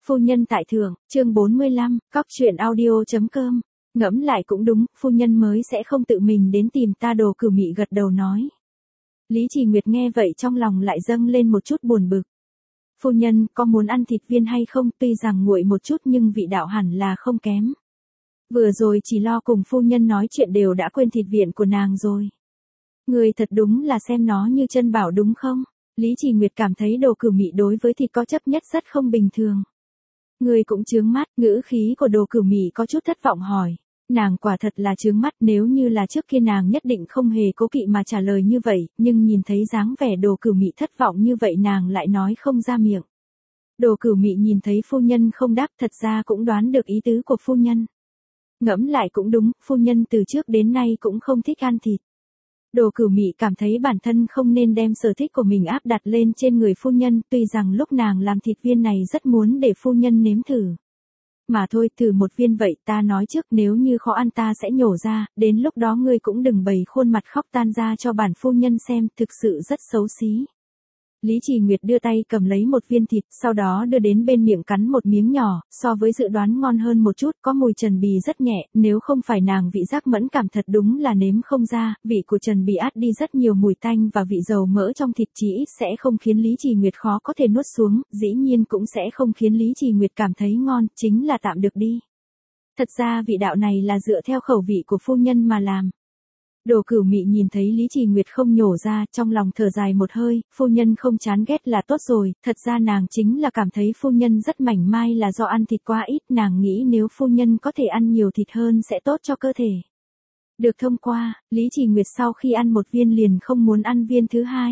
Phu nhân tại thượng, chương 45, cóc truyện audio.com. Ngẫm lại cũng đúng, phu nhân mới sẽ không tự mình đến tìm ta. Đồ Cửu Mị gật đầu nói. Lý Trì Nguyệt nghe vậy trong lòng lại dâng lên một chút buồn bực. Phu nhân, có muốn ăn thịt viên hay không? Tuy rằng nguội một chút nhưng vị đạo hẳn là không kém. Vừa rồi chỉ lo cùng phu nhân nói chuyện đều đã quên thịt viện của nàng rồi. Người thật đúng là xem nó như chân bảo đúng không? Lý Trì Nguyệt cảm thấy Đồ Cửu Mị đối với thịt có chấp nhất rất không bình thường. Người cũng chướng mắt. Ngữ khí của Đồ Cửu Mị có chút thất vọng hỏi. Nàng quả thật là chướng mắt, nếu như là trước kia nàng nhất định không hề cố kỵ mà trả lời như vậy, nhưng nhìn thấy dáng vẻ Đồ Cửu Mị thất vọng như vậy nàng lại nói không ra miệng. Đồ Cửu Mị nhìn thấy phu nhân không đáp, thật ra cũng đoán được ý tứ của phu nhân. Ngẫm lại cũng đúng, phu nhân từ trước đến nay cũng không thích ăn thịt. Đồ Cửu Mị cảm thấy bản thân không nên đem sở thích của mình áp đặt lên trên người phu nhân, tuy rằng lúc nàng làm thịt viên này rất muốn để phu nhân nếm thử. Mà thôi, thử một viên vậy, ta nói trước, nếu như khó ăn ta sẽ nhổ ra, đến lúc đó ngươi cũng đừng bày khuôn mặt khóc tan ra cho bản phu nhân xem, thực sự rất xấu xí. Lý Trì Nguyệt đưa tay cầm lấy một viên thịt, sau đó đưa đến bên miệng cắn một miếng nhỏ, so với dự đoán ngon hơn một chút, có mùi trần bì rất nhẹ, nếu không phải nàng vị giác mẫn cảm thật đúng là nếm không ra, vị của trần bì át đi rất nhiều mùi tanh và vị dầu mỡ trong thịt chỉ ít sẽ không khiến Lý Trì Nguyệt khó có thể nuốt xuống, dĩ nhiên cũng sẽ không khiến Lý Trì Nguyệt cảm thấy ngon, chính là tạm được đi. Thật ra vị đạo này là dựa theo khẩu vị của phu nhân mà làm. Đồ Cửu Mị nhìn thấy Lý Trì Nguyệt không nhổ ra, trong lòng thở dài một hơi, phu nhân không chán ghét là tốt rồi, thật ra nàng chính là cảm thấy phu nhân rất mảnh mai là do ăn thịt quá ít, nàng nghĩ nếu phu nhân có thể ăn nhiều thịt hơn sẽ tốt cho cơ thể. Được thông qua, Lý Trì Nguyệt sau khi ăn một viên liền không muốn ăn viên thứ hai.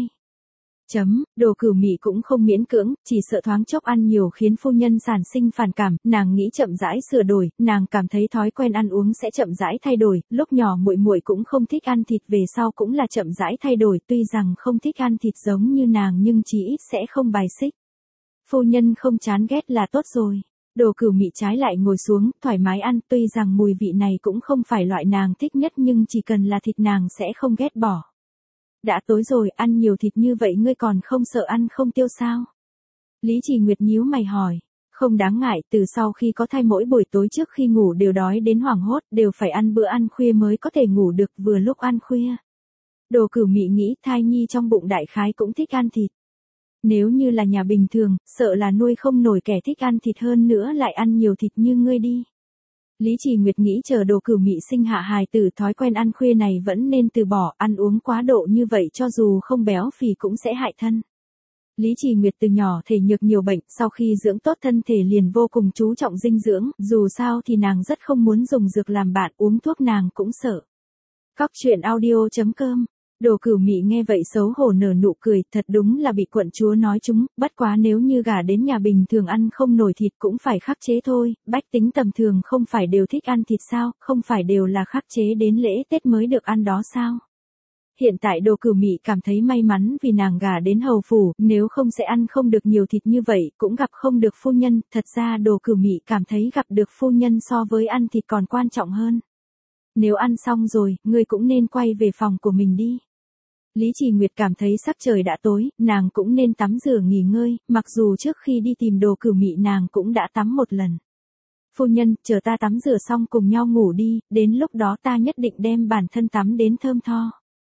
Đồ Cửu Mị cũng không miễn cưỡng, chỉ sợ thoáng chốc ăn nhiều khiến phu nhân sản sinh phản cảm, nàng nghĩ chậm rãi sửa đổi, nàng cảm thấy thói quen ăn uống sẽ chậm rãi thay đổi, lúc nhỏ muội muội cũng không thích ăn thịt, về sau cũng là chậm rãi thay đổi, tuy rằng không thích ăn thịt giống như nàng nhưng chí ít sẽ không bài xích. Phu nhân không chán ghét là tốt rồi. Đồ Cửu Mị trái lại ngồi xuống, thoải mái ăn, tuy rằng mùi vị này cũng không phải loại nàng thích nhất nhưng chỉ cần là thịt nàng sẽ không ghét bỏ. Đã tối rồi, ăn nhiều thịt như vậy ngươi còn không sợ ăn không tiêu sao? Lý Trì Nguyệt nhíu mày hỏi. Không đáng ngại, từ sau khi có thai mỗi buổi tối trước khi ngủ đều đói đến hoảng hốt, đều phải ăn bữa ăn khuya mới có thể ngủ được, vừa lúc ăn khuya. Đồ Cửu Mị nghĩ thai nhi trong bụng đại khái cũng thích ăn thịt. Nếu như là nhà bình thường, sợ là nuôi không nổi kẻ thích ăn thịt hơn nữa lại ăn nhiều thịt như ngươi đi. Lý Trì Nguyệt nghĩ chờ Đồ Cửu Mị sinh hạ hài tử thói quen ăn khuya này vẫn nên từ bỏ, ăn uống quá độ như vậy cho dù không béo phì cũng sẽ hại thân. Lý Trì Nguyệt từ nhỏ thể nhược nhiều bệnh, sau khi dưỡng tốt thân thể liền vô cùng chú trọng dinh dưỡng, dù sao thì nàng rất không muốn dùng dược làm bạn, uống thuốc nàng cũng sợ. Cóc truyện audio.com. Đồ Cửu Mị nghe vậy xấu hổ nở nụ cười, thật đúng là bị quận chúa nói trúng, bất quá nếu như gả đến nhà bình thường ăn không nổi thịt cũng phải khắc chế thôi, bách tính tầm thường không phải đều thích ăn thịt sao, không phải đều là khắc chế đến lễ Tết mới được ăn đó sao. Hiện tại Đồ Cửu Mị cảm thấy may mắn vì nàng gả đến hầu phủ, nếu không sẽ ăn không được nhiều thịt như vậy, cũng gặp không được phu nhân, thật ra Đồ Cửu Mị cảm thấy gặp được phu nhân so với ăn thịt còn quan trọng hơn. Nếu ăn xong rồi, ngươi cũng nên quay về phòng của mình đi. Lý Trì Nguyệt cảm thấy sắc trời đã tối, nàng cũng nên tắm rửa nghỉ ngơi, mặc dù trước khi đi tìm Đồ Cửu Mị nàng cũng đã tắm một lần. Phu nhân, chờ ta tắm rửa xong cùng nhau ngủ đi, đến lúc đó ta nhất định đem bản thân tắm đến thơm tho.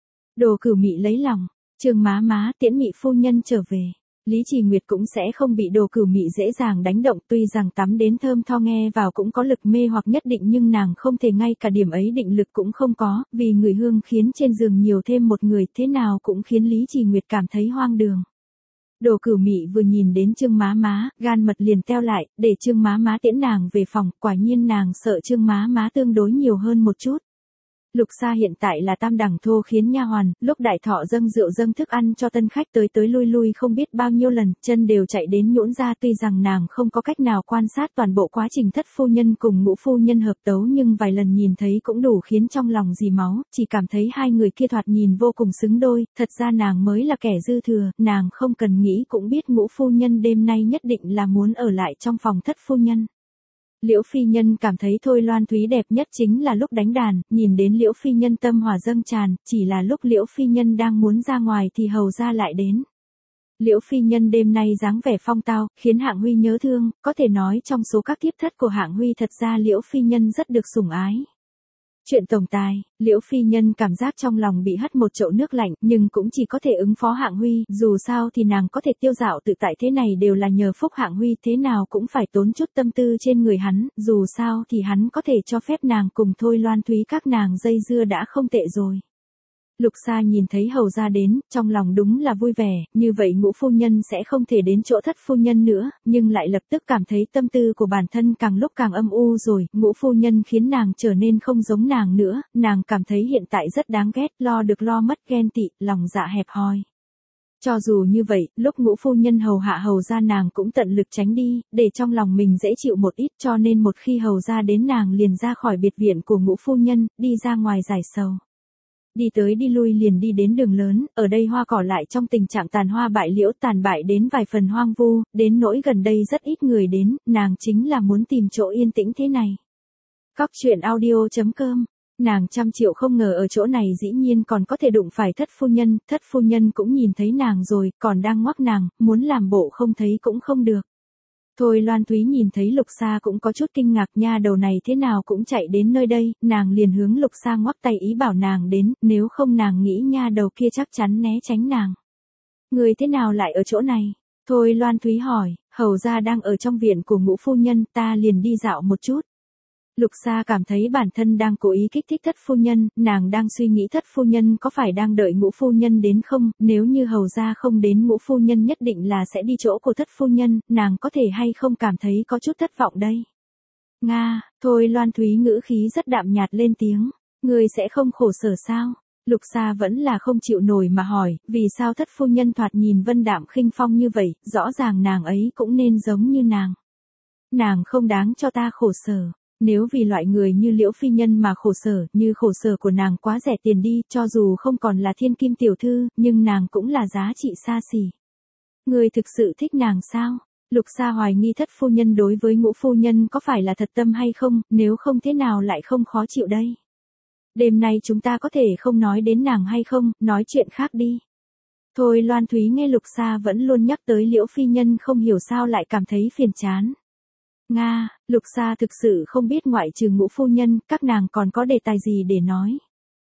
Đồ Cửu Mị lấy lòng, Trương má má tiễn Mị phu nhân trở về. Lý Trì Nguyệt cũng sẽ không bị Đồ Cửu Mị dễ dàng đánh động, tuy rằng tắm đến thơm tho nghe vào cũng có lực mê hoặc nhất định nhưng nàng không thể ngay cả điểm ấy định lực cũng không có, vì người hương khiến trên giường nhiều thêm một người thế nào cũng khiến Lý Trì Nguyệt cảm thấy hoang đường. Đồ Cửu Mị vừa nhìn đến Trương má má, gan mật liền teo lại, để Trương má má tiễn nàng về phòng, quả nhiên nàng sợ Trương má má tương đối nhiều hơn một chút. Lục Sa hiện tại là tam đẳng thô khiến nha hoàn, lúc đại thọ dâng rượu dâng thức ăn cho tân khách tới lui lui không biết bao nhiêu lần, chân đều chạy đến nhũn ra, tuy rằng nàng không có cách nào quan sát toàn bộ quá trình thất phu nhân cùng ngũ phu nhân hợp tấu nhưng vài lần nhìn thấy cũng đủ khiến trong lòng dì máu, chỉ cảm thấy hai người kia thoạt nhìn vô cùng xứng đôi, thật ra nàng mới là kẻ dư thừa, nàng không cần nghĩ cũng biết ngũ phu nhân đêm nay nhất định là muốn ở lại trong phòng thất phu nhân. Liễu phi nhân cảm thấy Thôi Loan Thúy đẹp nhất chính là lúc đánh đàn, nhìn đến Liễu phi nhân tâm hỏa dâng tràn, chỉ là lúc Liễu phi nhân đang muốn ra ngoài thì hầu gia lại đến. Liễu phi nhân đêm nay dáng vẻ phong tao, khiến Hạng Huy nhớ thương, có thể nói trong số các thiếp thất của Hạng Huy thật ra Liễu phi nhân rất được sủng ái. Chuyện tổng tài, Liễu phi nhân cảm giác trong lòng bị hất một chậu nước lạnh, nhưng cũng chỉ có thể ứng phó Hạng Huy, dù sao thì nàng có thể tiêu dạo tự tại thế này đều là nhờ phúc Hạng Huy, thế nào cũng phải tốn chút tâm tư trên người hắn, dù sao thì hắn có thể cho phép nàng cùng Thôi Loan Thúy các nàng dây dưa đã không tệ rồi. Lục Sa nhìn thấy hầu gia đến, trong lòng đúng là vui vẻ, như vậy Ngũ phu nhân sẽ không thể đến chỗ Thất phu nhân nữa, nhưng lại lập tức cảm thấy tâm tư của bản thân càng lúc càng âm u rồi, Ngũ phu nhân khiến nàng trở nên không giống nàng nữa, nàng cảm thấy hiện tại rất đáng ghét, lo được lo mất, ghen tị, lòng dạ hẹp hòi. Cho dù như vậy, lúc Ngũ phu nhân hầu hạ hầu gia nàng cũng tận lực tránh đi, để trong lòng mình dễ chịu một ít, cho nên một khi hầu gia đến nàng liền ra khỏi biệt viện của Ngũ phu nhân, đi ra ngoài giải sầu. Đi tới đi lui liền đi đến đường lớn, ở đây hoa cỏ lại trong tình trạng tàn hoa bại liễu, tàn bại đến vài phần hoang vu, đến nỗi gần đây rất ít người đến, nàng chính là muốn tìm chỗ yên tĩnh thế này. Cóc truyện audio.com. Nàng trăm triệu không ngờ ở chỗ này dĩ nhiên còn có thể đụng phải Thất phu nhân cũng nhìn thấy nàng rồi, còn đang ngoắc nàng, muốn làm bộ không thấy cũng không được. Thôi Loan Thúy nhìn thấy Lục Sa cũng có chút kinh ngạc, nha đầu này thế nào cũng chạy đến nơi đây, nàng liền hướng Lục Sa ngoắc tay ý bảo nàng đến, nếu không nàng nghĩ nha đầu kia chắc chắn né tránh nàng. Người thế nào lại ở chỗ này? Thôi Loan Thúy hỏi, hầu gia đang ở trong viện của Ngũ phu nhân, ta liền đi dạo một chút. Lục Sa cảm thấy bản thân đang cố ý kích thích Thất phu nhân, nàng đang suy nghĩ Thất phu nhân có phải đang đợi Ngũ phu nhân đến không, nếu như hầu gia không đến Ngũ phu nhân nhất định là sẽ đi chỗ của Thất phu nhân, nàng có thể hay không cảm thấy có chút thất vọng đây. Nga, thôi Loan Thúy ngữ khí rất đạm nhạt lên tiếng, người sẽ không khổ sở sao? Lục Sa vẫn là không chịu nổi mà hỏi, vì sao Thất phu nhân thoạt nhìn vân đạm khinh phong như vậy, rõ ràng nàng ấy cũng nên giống như nàng. Nàng không đáng cho ta khổ sở. Nếu vì loại người như Liễu phi nhân mà khổ sở, như khổ sở của nàng quá rẻ tiền đi, cho dù không còn là thiên kim tiểu thư, nhưng nàng cũng là giá trị xa xỉ. Người thực sự thích nàng sao? Lục Sa hoài nghi Thất phu nhân đối với Ngũ phu nhân có phải là thật tâm hay không, nếu không thế nào lại không khó chịu đây. Đêm nay chúng ta có thể không nói đến nàng hay không, nói chuyện khác đi. Thôi Loan Thúy nghe Lục Sa vẫn luôn nhắc tới Liễu phi nhân không hiểu sao lại cảm thấy phiền chán. Nga, Lục Sa thực sự không biết ngoại trừ Ngũ phu nhân, các nàng còn có đề tài gì để nói.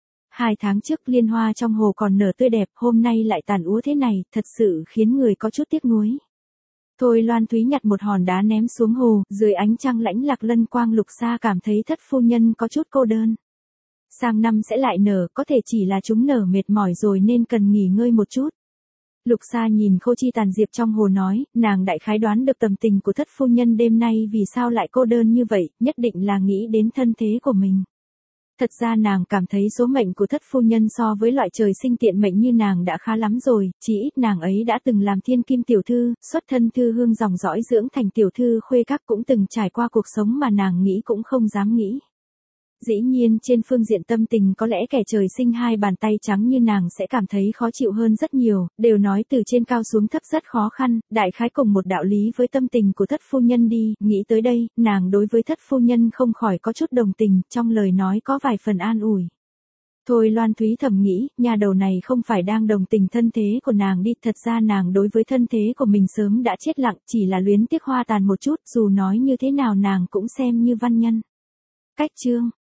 2 tháng trước liên hoa trong hồ còn nở tươi đẹp, hôm nay lại tàn úa thế này, thật sự khiến người có chút tiếc nuối. Thôi Loan Thúy nhặt một hòn đá ném xuống hồ, dưới ánh trăng lãnh lạc lân quang, Lục Sa cảm thấy Thất phu nhân có chút cô đơn. Sang năm sẽ lại nở, có thể chỉ là chúng nở mệt mỏi rồi nên cần nghỉ ngơi một chút. Lục Sa nhìn Khô Chi tàn diệp trong hồ nói, nàng đại khái đoán được tâm tình của Thất phu nhân đêm nay vì sao lại cô đơn như vậy, nhất định là nghĩ đến thân thế của mình. Thật ra nàng cảm thấy số mệnh của Thất phu nhân so với loại trời sinh tiện mệnh như nàng đã khá lắm rồi, chỉ ít nàng ấy đã từng làm thiên kim tiểu thư, xuất thân thư hương dòng dõi dưỡng thành tiểu thư khuê các, cũng từng trải qua cuộc sống mà nàng nghĩ cũng không dám nghĩ. Dĩ nhiên trên phương diện tâm tình có lẽ kẻ trời sinh 2 bàn tay trắng như nàng sẽ cảm thấy khó chịu hơn rất nhiều, đều nói từ trên cao xuống thấp rất khó khăn, đại khái cùng một đạo lý với tâm tình của Thất phu nhân đi, nghĩ tới đây, nàng đối với Thất phu nhân không khỏi có chút đồng tình, trong lời nói có vài phần an ủi. Thôi Loan Thúy thầm nghĩ, nhà đầu này không phải đang đồng tình thân thế của nàng đi, thật ra nàng đối với thân thế của mình sớm đã chết lặng, chỉ là luyến tiếc hoa tàn một chút, dù nói như thế nào nàng cũng xem như văn nhân. Cách chương